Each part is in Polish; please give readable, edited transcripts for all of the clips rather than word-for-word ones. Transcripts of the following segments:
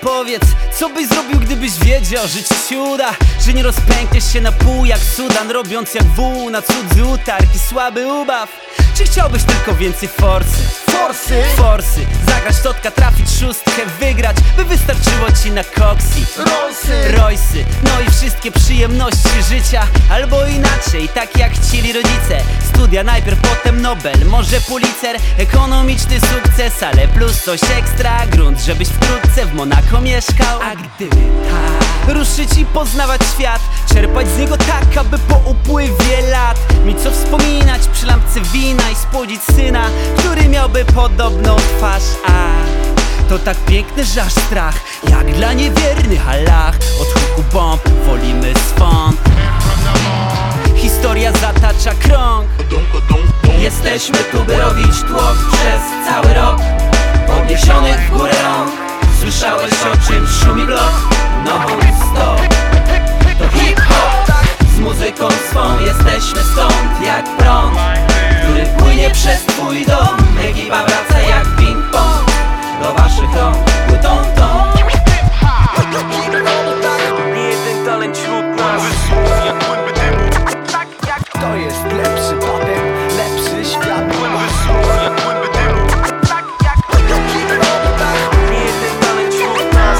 powiedz, co byś zrobił, gdybyś wiedział, że ci się uda, że nie rozpękniesz się na pół jak Sudan, robiąc jak wół na cudzy utarg i słaby ubaw. Czy chciałbyś tylko więcej forsy? Zagrać totka, trafić szóstkę, wygrać, by wystarczyło ci na koksi, Roysy, no i wszystkie przyjemności życia. Albo inaczej, tak jak chcieli rodzice. Studia najpierw, potem Nobel, może Pulitzer. Ekonomiczny sukces, ale plus coś ekstra. Grunt, żebyś wkrótce w Monako mieszkał. A gdy ruszyć i poznawać świat, czerpać z niego tak, aby po upływie lat mieć co wspominać przy lampce wina i spłodzić syna, który miałby podobną twarz. A to tak piękne, że aż strach, jak dla niewiernych Allah. Od huku bomb wolimy swąd. Historia zatacza krąg. Jesteśmy tu, by robić tłok przez cały rok, podniesionych w górę rąk. Słyszałeś, o czym szumi blok? Non-stop to hip-hop. Z muzyką swą jesteśmy stąd jak prąd, który płynie przez twój dom. Ekipa wraca jak ping-pong do waszych rąk. Nie jeden talent wśród nas. To jest lepszy patent, lepszy świat. Nie jeden talent wśród nas.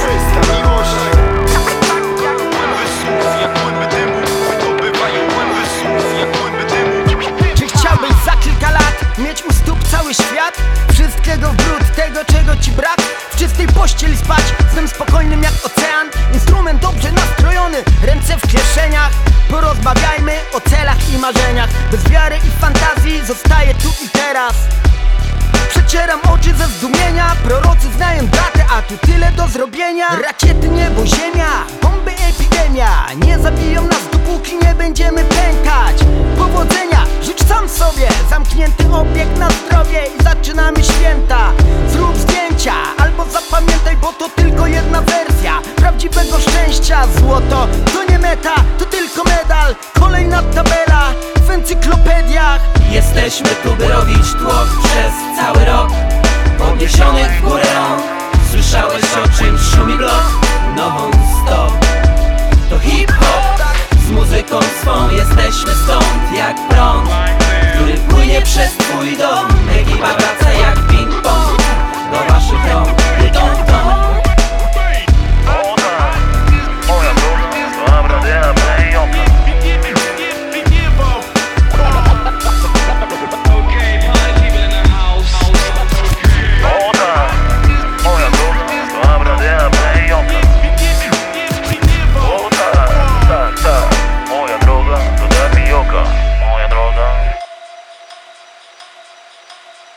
Czy chciałbyś za kilka lat mieć u stóp cały świat? Wszystkiego w brud, tego czego ci brak? W czystej pościeli spać, snem spokojnym jak ocean. Instrument dobrze nastrojony, ręce w kieszeniach. Porozmawiajmy o celach i marzeniach. Bez wiary i fantazji zostaje tu i teraz. Przecieram oczy ze zdumienia. Prorocy znają datę, a tu tyle do zrobienia. Rakiety, niebo, ziemia, bomby, epidemia nie zabiją nas, dopóki nie będziemy pękać. Powodzenia, życz sam sobie. Zamknięty obiekt na zdrowie i zaczynamy święta. Zrób zdjęcia, albo zapamiętaj, bo to tylko jedna wersja prawdziwego szczęścia. Złoto to nie meta, to tylko medal. Kolejna tabela w encyklopediach. Jesteśmy tu, by robić tłok przez cały rok, podniesionych w górę rąk. Słyszałeś, o czym szumi blok? Non-stop to hip-hop. Z muzyką swą jesteśmy stąd